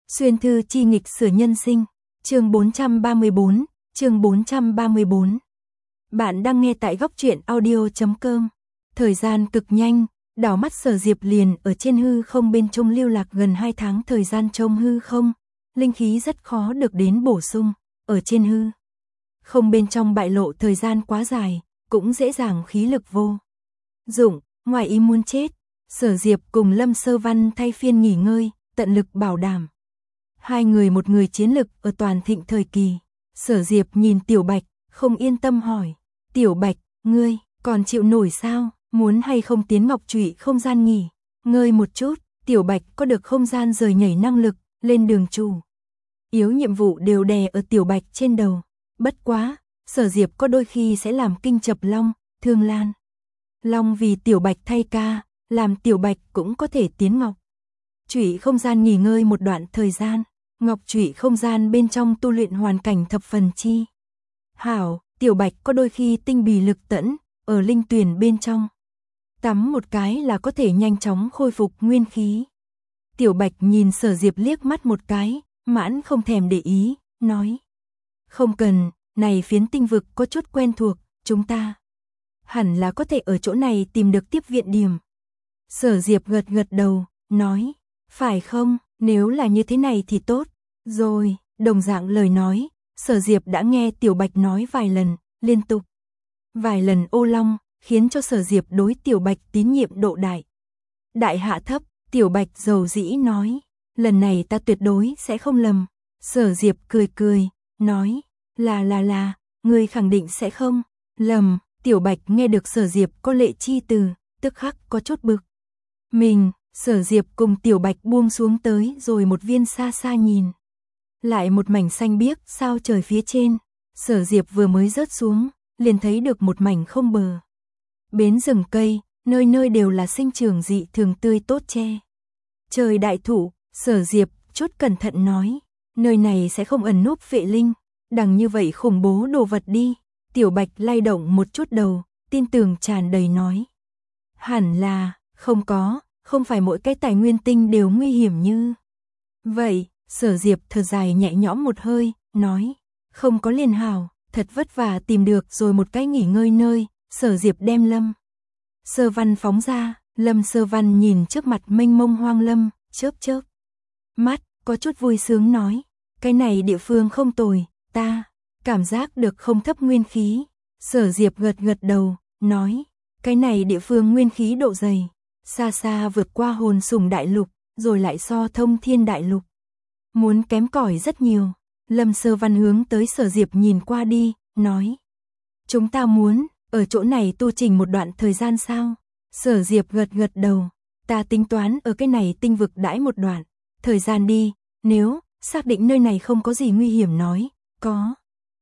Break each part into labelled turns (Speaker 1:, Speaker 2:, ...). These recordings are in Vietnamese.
Speaker 1: Xuyên thư chi nghịch sửa nhân sinh, chương 434, chương 434. Bạn đang nghe tại góc truyện audio.com. Thời gian cực nhanh, đảo mắt Sở Diệp liền ở trên hư không bên trong lưu lạc gần 2 tháng thời gian trong hư không, linh khí rất khó được đến bổ sung, ở trên hư không bên trong bại lộ thời gian quá dài, cũng dễ dàng khí lực vô dụng, ngoài ý muốn chết. Sở Diệp cùng Lâm Sơ Văn thay phiên nghỉ ngơi, tận lực bảo đảm hai người một người chiến lực ở toàn thịnh thời kỳ. Sở Diệp nhìn Tiểu Bạch, không yên tâm hỏi, Tiểu Bạch, ngươi còn chịu nổi sao, muốn hay không tiến ngọc trụy không gian nghỉ ngơi một chút. Tiểu Bạch có được không gian rời nhảy năng lực, lên đường chủ yếu nhiệm vụ đều đè ở Tiểu Bạch trên đầu. Bất quá, Sở Diệp có đôi khi sẽ làm kinh chập Long, Thương Lan Long vì Tiểu Bạch thay ca, làm Tiểu Bạch cũng có thể tiến ngọc trụy không gian nghỉ ngơi một đoạn thời gian. Ngọc trụy không gian bên trong tu luyện hoàn cảnh thập phần chi hảo. Tiểu Bạch có đôi khi tinh bì lực tẫn, ở linh tuyển bên trong tắm một cái là có thể nhanh chóng khôi phục nguyên khí. Tiểu Bạch nhìn Sở Diệp liếc mắt một cái, mãn không thèm để ý, nói, không cần, này phiến tinh vực có chút quen thuộc, chúng ta hẳn là có thể ở chỗ này tìm được tiếp viện điểm. Sở Diệp gật gật đầu, nói, phải không, nếu là như thế này thì tốt rồi. Đồng dạng lời nói, Sở Diệp đã nghe Tiểu Bạch nói vài lần, liên tục vài lần ô long, khiến cho Sở Diệp đối Tiểu Bạch tín nhiệm độ đại hạ thấp. Tiểu Bạch dầu dĩ nói, lần này ta tuyệt đối sẽ không lầm. Sở Diệp cười cười, nói, là, ngươi khẳng định sẽ không lầm. Tiểu Bạch nghe được Sở Diệp có lệ chi từ, tức khắc có chút bực mình. Sở Diệp cùng Tiểu Bạch buông xuống tới rồi một viên xa xa nhìn lại một mảnh xanh biếc sao trời phía trên. Sở Diệp vừa mới rớt xuống, liền thấy được một mảnh không bờ bến rừng cây, nơi nơi đều là sinh trưởng dị thường tươi tốt che trời đại thụ. Sở Diệp chút cẩn thận nói, nơi này sẽ không ẩn núp vệ linh đằng như vậy khủng bố đồ vật đi. Tiểu Bạch lay động một chút đầu, tin tưởng tràn đầy nói, hẳn là không có, không phải mỗi cái tài nguyên tinh đều nguy hiểm như vậy. Sở Diệp thở dài nhẹ nhõm một hơi, nói, không có liền hảo, thật vất vả tìm được rồi một cái nghỉ ngơi nơi. Sở Diệp đem Lâm Sơ Văn phóng ra. Lâm Sơ Văn nhìn trước mặt mênh mông hoang lâm, chớp mắt, có chút vui sướng nói, cái này địa phương không tồi, ta cảm giác được không thấp nguyên khí. Sở Diệp gật gật đầu, nói, cái này địa phương nguyên khí độ dày xa xa vượt qua hồn sủng đại lục, rồi lại so thông thiên đại lục muốn kém cỏi rất nhiều. Lâm Sơ Văn hướng tới Sở Diệp nhìn qua đi, nói, chúng ta muốn ở chỗ này tu trình một đoạn thời gian sao? Sở Diệp gật gật đầu, ta tính toán ở cái này tinh vực đãi một đoạn thời gian đi, nếu xác định nơi này không có gì nguy hiểm nói, có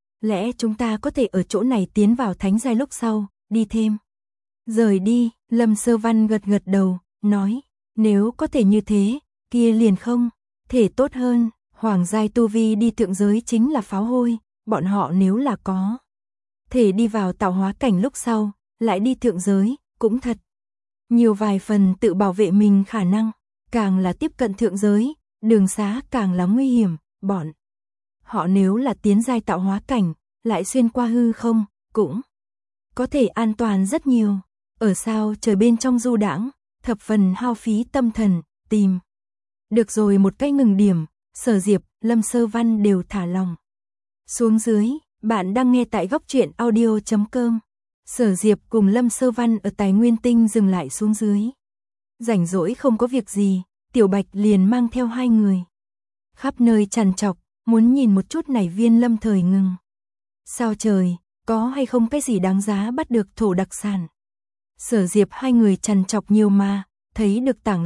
Speaker 1: lẽ chúng ta có thể ở chỗ này tiến vào thánh giai lúc sau, đi thêm rời đi. Lâm Sơ Văn gật gật đầu, nói, nếu có thể như thế, kia liền không thể tốt hơn. Hoàng giai tu vi đi thượng giới chính là pháo hôi, bọn họ nếu là có thể đi vào tạo hóa cảnh lúc sau, lại đi thượng giới, cũng thật nhiều vài phần tự bảo vệ mình khả năng. Càng là tiếp cận thượng giới, đường xá càng là nguy hiểm, bọn họ nếu là tiến giai tạo hóa cảnh, lại xuyên qua hư không, cũng có thể an toàn rất nhiều. Ở sao trời bên trong du đãng, thập phần hao phí tâm thần, tìm được rồi một cái ngừng điểm, Sở Diệp, Lâm Sơ Văn đều thả lòng xuống dưới. Bạn đang nghe tại góc truyện audio.com. Sở Diệp cùng Lâm Sơ Văn ở tài nguyên tinh dừng lại xuống dưới. Rảnh rỗi không có việc gì, Tiểu Bạch liền mang theo hai người khắp nơi trằn trọc, muốn nhìn một chút này viên lâm thời ngừng sao trời, có hay không cái gì đáng giá bắt được thổ đặc sản. Sở Diệp hai người trằn trọc nhiều mà, thấy được tảng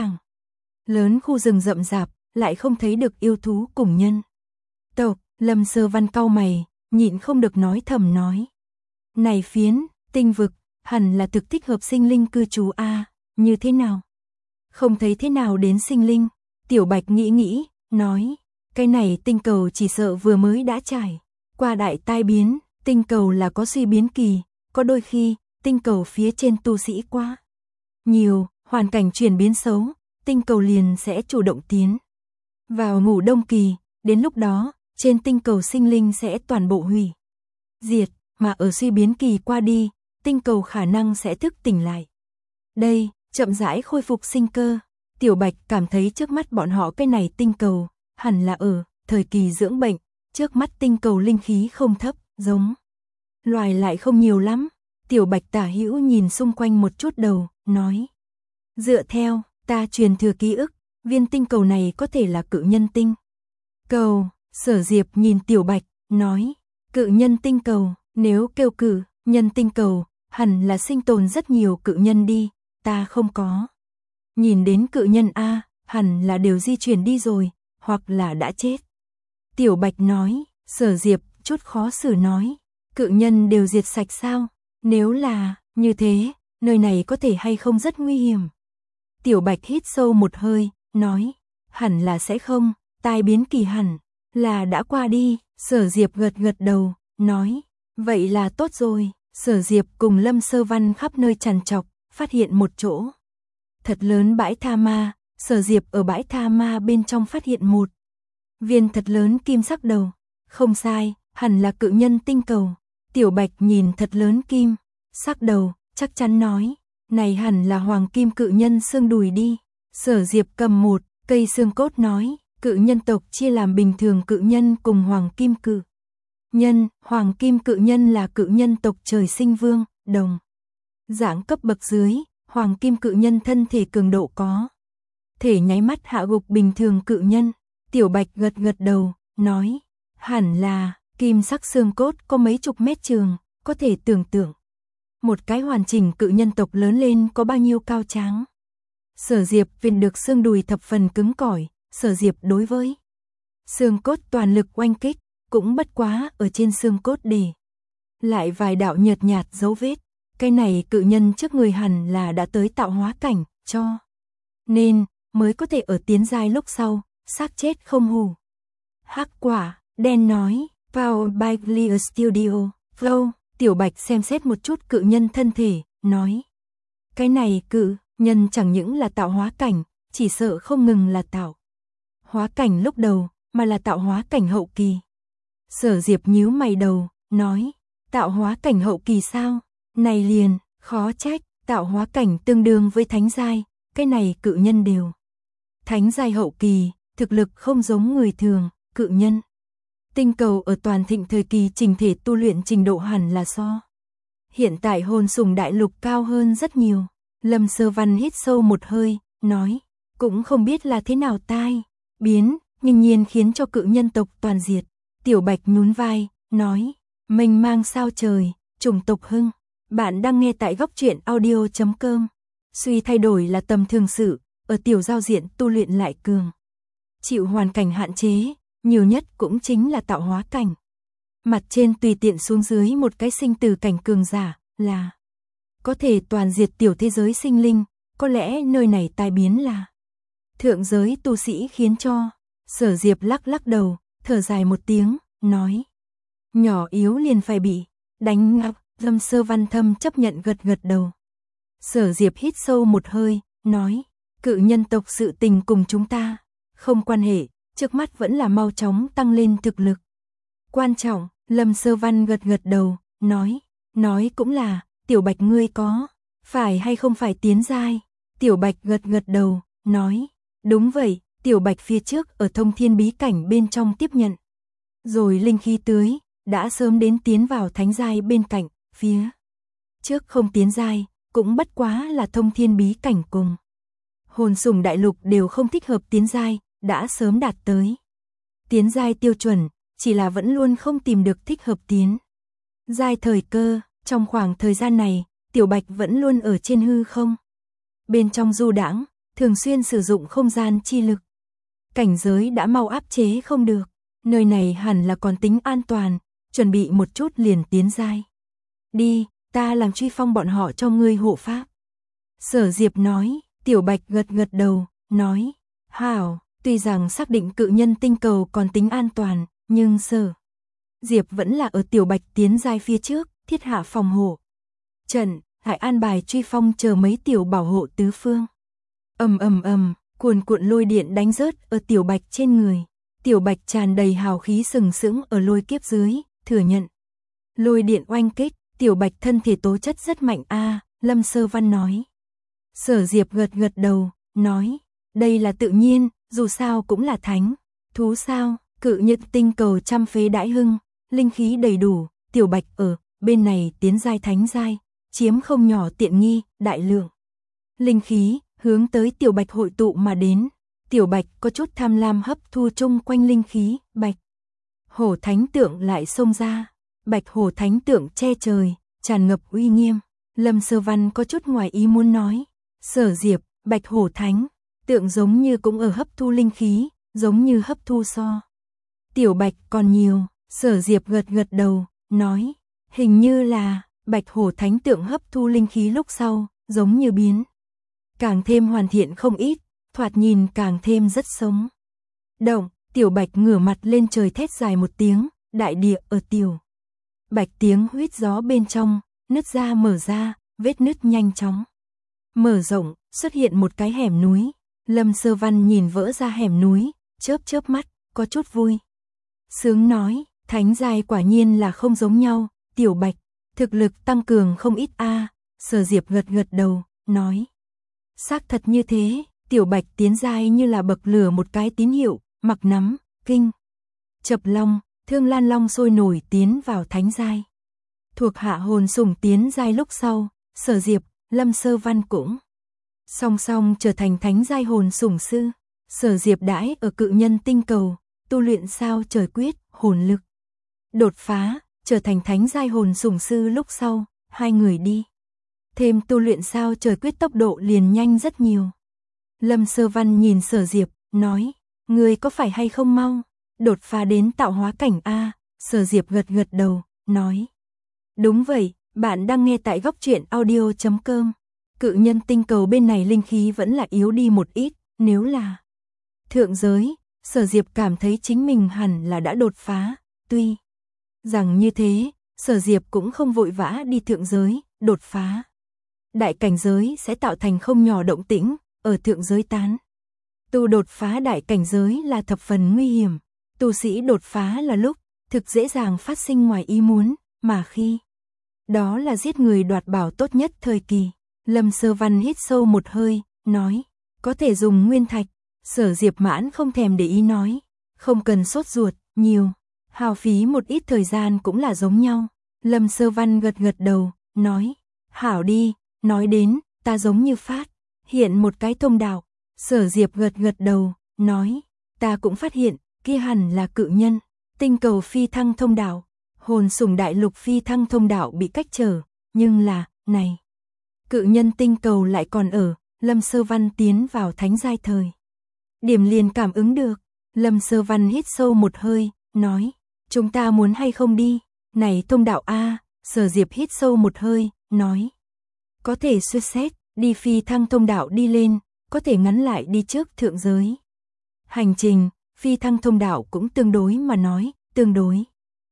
Speaker 1: lớn khu rừng rậm rạp, lại không thấy được yêu thú cùng nhân tộc. Lâm Sơ Văn cau mày, nhịn không được nói thầm nói, này phiến tinh vực hẳn là thực thích hợp sinh linh cư trú a, như thế nào không thấy thế nào đến sinh linh. Tiểu Bạch nghĩ, nói, cái này tinh cầu chỉ sợ vừa mới đã trải qua đại tai biến, tinh cầu là có suy biến kỳ, có đôi khi tinh cầu phía trên tu sĩ quá nhiều, hoàn cảnh chuyển biến xấu, tinh cầu liền sẽ chủ động tiến Vào ngủ đông kỳ, đến lúc đó, trên tinh cầu sinh linh sẽ toàn bộ hủy diệt, mà ở suy biến kỳ qua đi, tinh cầu khả năng sẽ thức tỉnh lại. Đây, chậm rãi khôi phục sinh cơ. Tiểu Bạch cảm thấy trước mắt bọn họ cái này tinh cầu, hẳn là ở thời kỳ dưỡng bệnh, trước mắt tinh cầu linh khí không thấp, giống loài lại không nhiều lắm. Tiểu Bạch tả hữu nhìn xung quanh một chút đầu, nói: dựa theo ta truyền thừa ký ức, viên tinh cầu này có thể là cự nhân tinh cầu. Sở Diệp nhìn Tiểu Bạch, nói: cự nhân tinh cầu, nếu kêu cự nhân tinh cầu, hẳn là sinh tồn rất nhiều cự nhân đi, ta không có nhìn đến cự nhân a, hẳn là đều di chuyển đi rồi, hoặc là đã chết. Tiểu Bạch nói. Sở Diệp chút khó xử nói: cự nhân đều diệt sạch sao? Nếu là như thế, nơi này có thể hay không rất nguy hiểm? Tiểu Bạch hít sâu một hơi, nói: hẳn là sẽ không, tai biến kỳ hẳn là đã qua đi. Sở Diệp gật gật đầu, nói: vậy là tốt rồi. Sở Diệp cùng Lâm Sơ Văn khắp nơi trằn trọc, phát hiện một chỗ thật lớn bãi tha ma. Sở Diệp ở bãi tha ma bên trong phát hiện một viên thật lớn kim sắc đầu. Không sai, hẳn là cự nhân tinh cầu. Tiểu Bạch nhìn thật lớn kim sắc đầu, chắc chắn nói: này hẳn là hoàng kim cự nhân xương đùi đi. Sở Diệp cầm một cây xương cốt nói: cự nhân tộc chia làm bình thường cự nhân cùng hoàng kim cự nhân. Hoàng kim cự nhân là cự nhân tộc trời sinh vương, đồng dạng cấp bậc dưới. Hoàng kim cự nhân thân thể cường độ có thể nháy mắt hạ gục bình thường cự nhân. Tiểu Bạch gật gật đầu, nói: hẳn là kim sắc xương cốt có mấy chục mét trường, có thể tưởng tượng một cái hoàn chỉnh cự nhân tộc lớn lên có bao nhiêu cao tráng. Sở Diệp viên được xương đùi thập phần cứng cỏi. Sở Diệp đối với xương cốt toàn lực oanh kích, cũng bất quá ở trên xương cốt để lại vài đạo nhợt nhạt dấu vết. Cái này cự nhân trước người hẳn là đã tới tạo hóa cảnh, cho nên mới có thể ở tiến giai lúc sau, xác chết không hù. Hắc quả đen nói: Powered by Clear Studio Flow. Tiểu Bạch xem xét một chút cự nhân thân thể, nói: cái này cự nhân chẳng những là tạo hóa cảnh, chỉ sợ không ngừng là tạo hóa cảnh lúc đầu, mà là tạo hóa cảnh hậu kỳ. Sở Diệp nhíu mày đầu, nói: tạo hóa cảnh hậu kỳ sao? Này liền, khó trách, tạo hóa cảnh tương đương với thánh giai, cái này cự nhân đều thánh giai hậu kỳ, thực lực không giống người thường. Cự nhân tinh cầu ở toàn thịnh thời kỳ trình thể tu luyện trình độ hẳn là so hiện tại hồn sùng đại lục cao hơn rất nhiều. Lâm Sơ Văn hít sâu một hơi, nói: cũng không biết là thế nào tai biến, nhưng nhiên khiến cho cự nhân tộc toàn diệt. Tiểu Bạch nhún vai, nói: mênh mang sao trời, chủng tộc hưng. Bạn đang nghe tại góc truyện audio.com. Suy thay đổi là tầm thường sự, ở tiểu giao diện tu luyện lại cường chịu hoàn cảnh hạn chế, nhiều nhất cũng chính là tạo hóa cảnh. Mặt trên tùy tiện xuống dưới một cái sinh tử cảnh cường giả, là có thể toàn diệt tiểu thế giới sinh linh. Có lẽ nơi này tai biến là thượng giới tu sĩ khiến cho. Sở Diệp lắc lắc đầu, thở dài một tiếng, nói: nhỏ yếu liền phải bị đánh ngọc. Lâm Sơ Văn thâm chấp nhận gật gật đầu. Sở Diệp hít sâu một hơi, nói: cự nhân tộc sự tình cùng chúng ta không quan hệ, trước mắt vẫn là mau chóng tăng lên thực lực quan trọng. Lâm Sơ Văn gật gật đầu, nói cũng là, Tiểu Bạch ngươi có phải hay không phải tiến giai? Tiểu Bạch gật gật đầu, nói: đúng vậy. Tiểu Bạch phía trước ở thông thiên bí cảnh bên trong tiếp nhận rồi linh khí tưới, đã sớm đến tiến vào thánh giai bên cạnh. Phía trước không tiến giai, cũng bất quá là thông thiên bí cảnh cùng hồn sùng đại lục đều không thích hợp tiến giai, đã sớm đạt tới tiến giai tiêu chuẩn, chỉ là vẫn luôn không tìm được thích hợp tiến giai thời cơ. Trong khoảng thời gian này, Tiểu Bạch vẫn luôn ở trên hư không bên trong du đãng, thường xuyên sử dụng không gian chi lực. Cảnh giới đã mau áp chế không được, nơi này hẳn là còn tính an toàn, chuẩn bị một chút liền tiến giai. Đi, ta làm truy phong bọn họ cho ngươi hộ pháp. Sở Diệp nói. Tiểu Bạch gật gật đầu, nói: hảo. Tuy rằng xác định cự nhân tinh cầu còn tính an toàn, nhưng Sở Diệp vẫn là ở Tiểu Bạch tiến giai phía trước, thiết hạ phòng hộ trận, hải an bài truy phong chờ mấy tiểu bảo hộ tứ phương. Ầm ầm ầm, cuồn cuộn lôi điện đánh rớt ở Tiểu Bạch trên người. Tiểu Bạch tràn đầy hào khí sừng sững ở lôi kiếp dưới, thừa nhận. Lôi điện oanh kích, Tiểu Bạch thân thể tố chất rất mạnh a, Lâm Sơ Văn nói. Sở Diệp gật gật đầu, nói, đây là tự nhiên, dù sao cũng là thánh. Thú sao, cự nhật tinh cầu trăm phế đãi hưng, linh khí đầy đủ, Tiểu Bạch ở bên này tiến giai thánh giai, chiếm không nhỏ tiện nghi, đại lượng. Linh khí hướng tới Tiểu Bạch hội tụ mà đến. Tiểu Bạch có chút tham lam hấp thu chung quanh linh khí, Bạch Hổ Thánh Tượng lại xông ra. Bạch Hổ Thánh Tượng che trời, tràn ngập uy nghiêm. Lâm Sơ Văn có chút ngoài ý muốn nói. Sở Diệp, Bạch Hổ Thánh Tượng giống như cũng ở hấp thu linh khí, giống như hấp thu so. Tiểu Bạch còn nhiều, Sở Diệp gật gật đầu, nói. Hình như là, Bạch Hổ Thánh Tượng hấp thu linh khí lúc sau, giống như biến. Càng thêm hoàn thiện không ít, thoạt nhìn càng thêm rất sống. Động, Tiểu Bạch ngửa mặt lên trời thét dài một tiếng, đại địa ở Tiểu Bạch tiếng huýt gió bên trong, nứt ra mở ra, vết nứt nhanh chóng mở rộng, xuất hiện một cái hẻm núi. Lâm Sơ Văn nhìn vỡ ra hẻm núi, chớp chớp mắt, có chút vui sướng nói, thánh giai quả nhiên là không giống nhau, Tiểu Bạch, thực lực tăng cường không ít a. Sở Diệp gật gật đầu, nói. Xác thật như thế, Tiểu Bạch tiến giai như là bậc lửa một cái tín hiệu, mặc nắm, kinh. Chập Long, Thương Lan Long sôi nổi tiến vào thánh giai. Thuộc hạ hồn sủng tiến giai lúc sau, Sở Diệp, Lâm Sơ Văn cũng song song trở thành thánh giai hồn sủng sư. Sở Diệp đãi ở cự nhân tinh cầu, tu luyện sao trời quyết, hồn lực. Đột phá, trở thành thánh giai hồn sủng sư lúc sau, hai người đi. Thêm tu luyện sao trời quyết tốc độ liền nhanh rất nhiều. Lâm Sơ Văn nhìn Sở Diệp, nói, người có phải hay không mau, đột phá đến tạo hóa cảnh a? Sở Diệp gật gật đầu, nói. Đúng vậy, bạn đang nghe tại góc truyện audio.com. Cự nhân tinh cầu bên này linh khí vẫn là yếu đi một ít, nếu là thượng giới, Sở Diệp cảm thấy chính mình hẳn là đã đột phá, tuy rằng như thế, Sở Diệp cũng không vội vã đi thượng giới, đột phá. Đại cảnh giới sẽ tạo thành không nhỏ động tĩnh, ở thượng giới tán. Tu đột phá đại cảnh giới là thập phần nguy hiểm, tu sĩ đột phá là lúc, thực dễ dàng phát sinh ngoài ý muốn, mà khi đó là giết người đoạt bảo tốt nhất thời kỳ. Lâm Sơ Văn hít sâu một hơi, nói, có thể dùng nguyên thạch. Sở Diệp mãn không thèm để ý nói, không cần sốt ruột, nhiều, hao phí một ít thời gian cũng là giống nhau. Lâm Sơ Văn gật gật đầu, nói, hảo đi, nói đến, ta giống như phát hiện một cái thông đạo. Sở Diệp gật gật đầu, nói, ta cũng phát hiện, kia hẳn là cự nhân, tinh cầu phi thăng thông đạo, hồn sủng đại lục phi thăng thông đạo bị cách trở, nhưng là, này, cự nhân tinh cầu lại còn ở. Lâm Sơ Văn tiến vào thánh giai thời điểm liền cảm ứng được. Lâm Sơ Văn hít sâu một hơi, nói, chúng ta muốn hay không đi, này thông đạo a? Sở Diệp hít sâu một hơi, nói, có thể suy xét, đi phi thăng thông đạo đi lên, có thể ngắn lại đi trước thượng giới. Hành trình, phi thăng thông đạo cũng tương đối mà nói, tương đối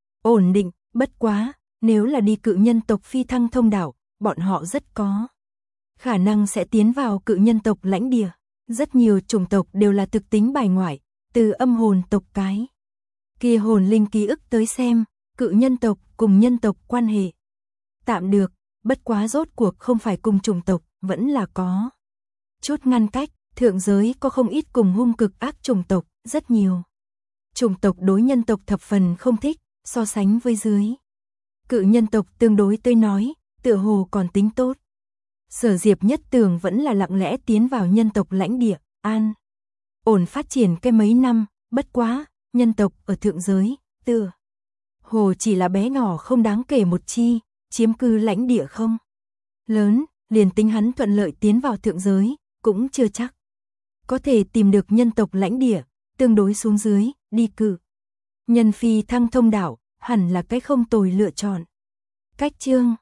Speaker 1: ổn định, bất quá, nếu là đi cự nhân tộc phi thăng thông đạo, bọn họ rất có khả năng sẽ tiến vào cự nhân tộc lãnh địa. Rất nhiều chủng tộc đều là thực tính bài ngoại, từ âm hồn tộc cái kia hồn linh ký ức tới xem, cự nhân tộc cùng nhân tộc quan hệ tạm được, bất quá rốt cuộc không phải cùng chủng tộc, vẫn là có chút ngăn cách. Thượng giới có không ít cùng hung cực ác chủng tộc, rất nhiều chủng tộc đối nhân tộc thập phần không thích, so sánh với dưới cự nhân tộc tương đối tới nói, tựa hồ còn tính tốt. Sở Diệp nhất tưởng vẫn là lặng lẽ tiến vào nhân tộc lãnh địa, an ổn phát triển cái mấy năm, bất quá, nhân tộc ở thượng giới, tựa hồ chỉ là bé nhỏ không đáng kể một chi, chiếm cư lãnh địa không lớn, liền tính hắn thuận lợi tiến vào thượng giới, cũng chưa chắc có thể tìm được nhân tộc lãnh địa, tương đối xuống dưới, đi cự nhân phi thăng thông đạo, hẳn là cái không tồi lựa chọn. Cách chương